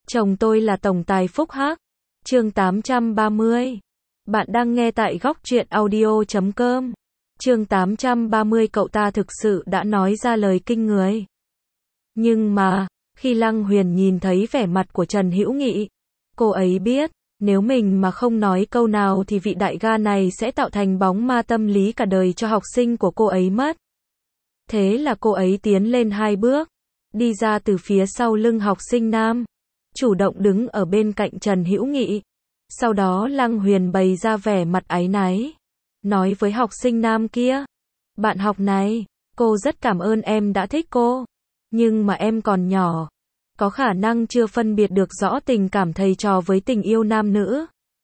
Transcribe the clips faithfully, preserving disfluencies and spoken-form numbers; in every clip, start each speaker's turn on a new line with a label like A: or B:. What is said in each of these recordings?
A: Chồng tôi là tổng tài phúc hắc. Chương tám trăm ba mươi. Bạn đang nghe tại góc truyện audio chấm com. Chương tám trăm ba mươi. Cậu ta thực sự đã nói ra lời kinh người. Nhưng mà, khi Lăng Huyền nhìn thấy vẻ mặt của Trần Hữu Nghị, cô ấy biết, nếu mình mà không nói câu nào thì vị đại ca này sẽ tạo thành bóng ma tâm lý cả đời cho học sinh của cô ấy mất. Thế là cô ấy tiến lên hai bước, đi ra từ phía sau lưng học sinh nam, chủ động đứng ở bên cạnh Trần Hữu Nghị. Sau đó Lăng Huyền bày ra vẻ mặt áy náy, nói với học sinh nam kia: "Bạn học này, cô rất cảm ơn em đã thích cô, nhưng mà em còn nhỏ, có khả năng chưa phân biệt được rõ tình cảm thầy trò với tình yêu nam nữ.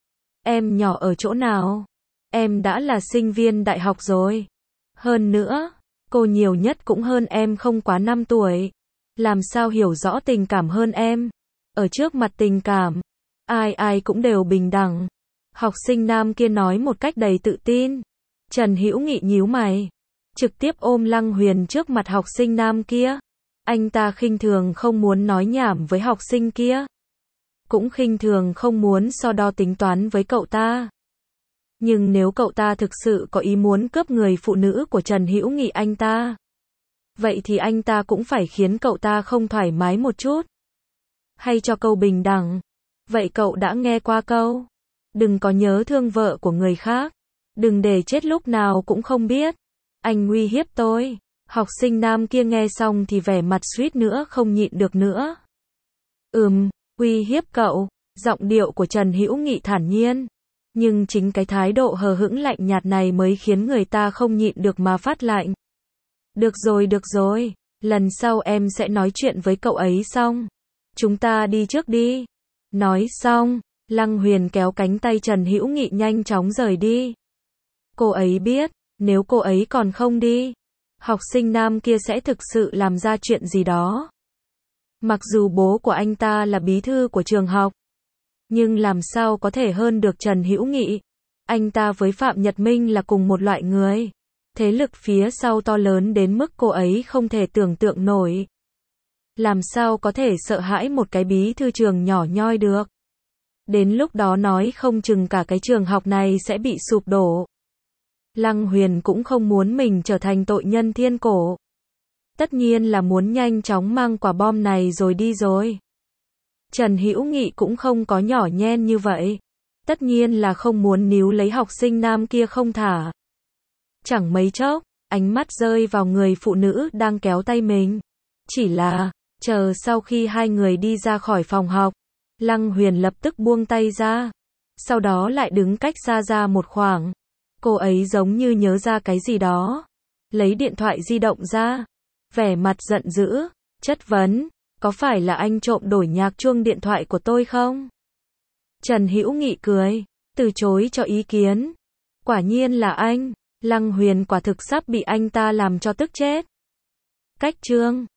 A: Em nhỏ ở chỗ nào? Em đã là sinh viên đại học rồi. Hơn nữa, cô nhiều nhất cũng hơn em không quá năm tuổi. Làm sao hiểu rõ tình cảm hơn em? Ở trước mặt tình cảm, ai ai cũng đều bình đẳng." Học sinh nam kia nói một cách đầy tự tin. Trần Hữu Nghị nhíu mày, trực tiếp ôm Lăng Huyền trước mặt học sinh nam kia. Anh ta khinh thường không muốn nói nhảm với học sinh kia, cũng khinh thường không muốn so đo tính toán với cậu ta. Nhưng nếu cậu ta thực sự có ý muốn cướp người phụ nữ của Trần Hữu Nghị anh ta, vậy thì anh ta cũng phải khiến cậu ta không thoải mái một chút. Hay cho câu bình đẳng. Vậy cậu đã nghe qua câu: "Đừng có nhớ thương vợ của người khác, đừng để chết lúc nào cũng không biết." Anh uy hiếp tôi. Học sinh nam kia nghe xong thì vẻ mặt suýt nữa không nhịn được nữa. Ừm, uy hiếp cậu. Giọng điệu của Trần Hữu Nghị thản nhiên. Nhưng chính cái thái độ hờ hững lạnh nhạt này mới khiến người ta không nhịn được mà phát lạnh. Được rồi được rồi, lần sau em sẽ nói chuyện với cậu ấy xong. Chúng ta đi trước đi. Nói xong, Lăng Huyền kéo cánh tay Trần Hữu Nghị nhanh chóng rời đi. Cô ấy biết, nếu cô ấy còn không đi, học sinh nam kia sẽ thực sự làm ra chuyện gì đó. Mặc dù bố của anh ta là bí thư của trường học, nhưng làm sao có thể hơn được Trần Hữu Nghị. Anh ta với Phạm Nhật Minh là cùng một loại người. Thế lực phía sau to lớn đến mức cô ấy không thể tưởng tượng nổi. Làm sao có thể sợ hãi một cái bí thư trường nhỏ nhoi được. Đến lúc đó nói không chừng cả cái trường học này sẽ bị sụp đổ. Lăng Huyền cũng không muốn mình trở thành tội nhân thiên cổ. Tất nhiên là muốn nhanh chóng mang quả bom này rồi đi rồi. Trần Hữu Nghị cũng không có nhỏ nhen như vậy. Tất nhiên là không muốn níu lấy học sinh nam kia không thả. Chẳng mấy chốc, ánh mắt rơi vào người phụ nữ đang kéo tay mình. Chỉ là, chờ sau khi hai người đi ra khỏi phòng học, Lăng Huyền lập tức buông tay ra. Sau đó lại đứng cách xa ra một khoảng. Cô ấy giống như nhớ ra cái gì đó. Lấy điện thoại di động ra. Vẻ mặt giận dữ, chất vấn: "Có phải là anh trộm đổi nhạc chuông điện thoại của tôi không?" Trần Hữu Nghị cười, từ chối cho ý kiến. Quả nhiên là anh. Lăng Huyền quả thực sắp bị anh ta làm cho tức chết. Cách chương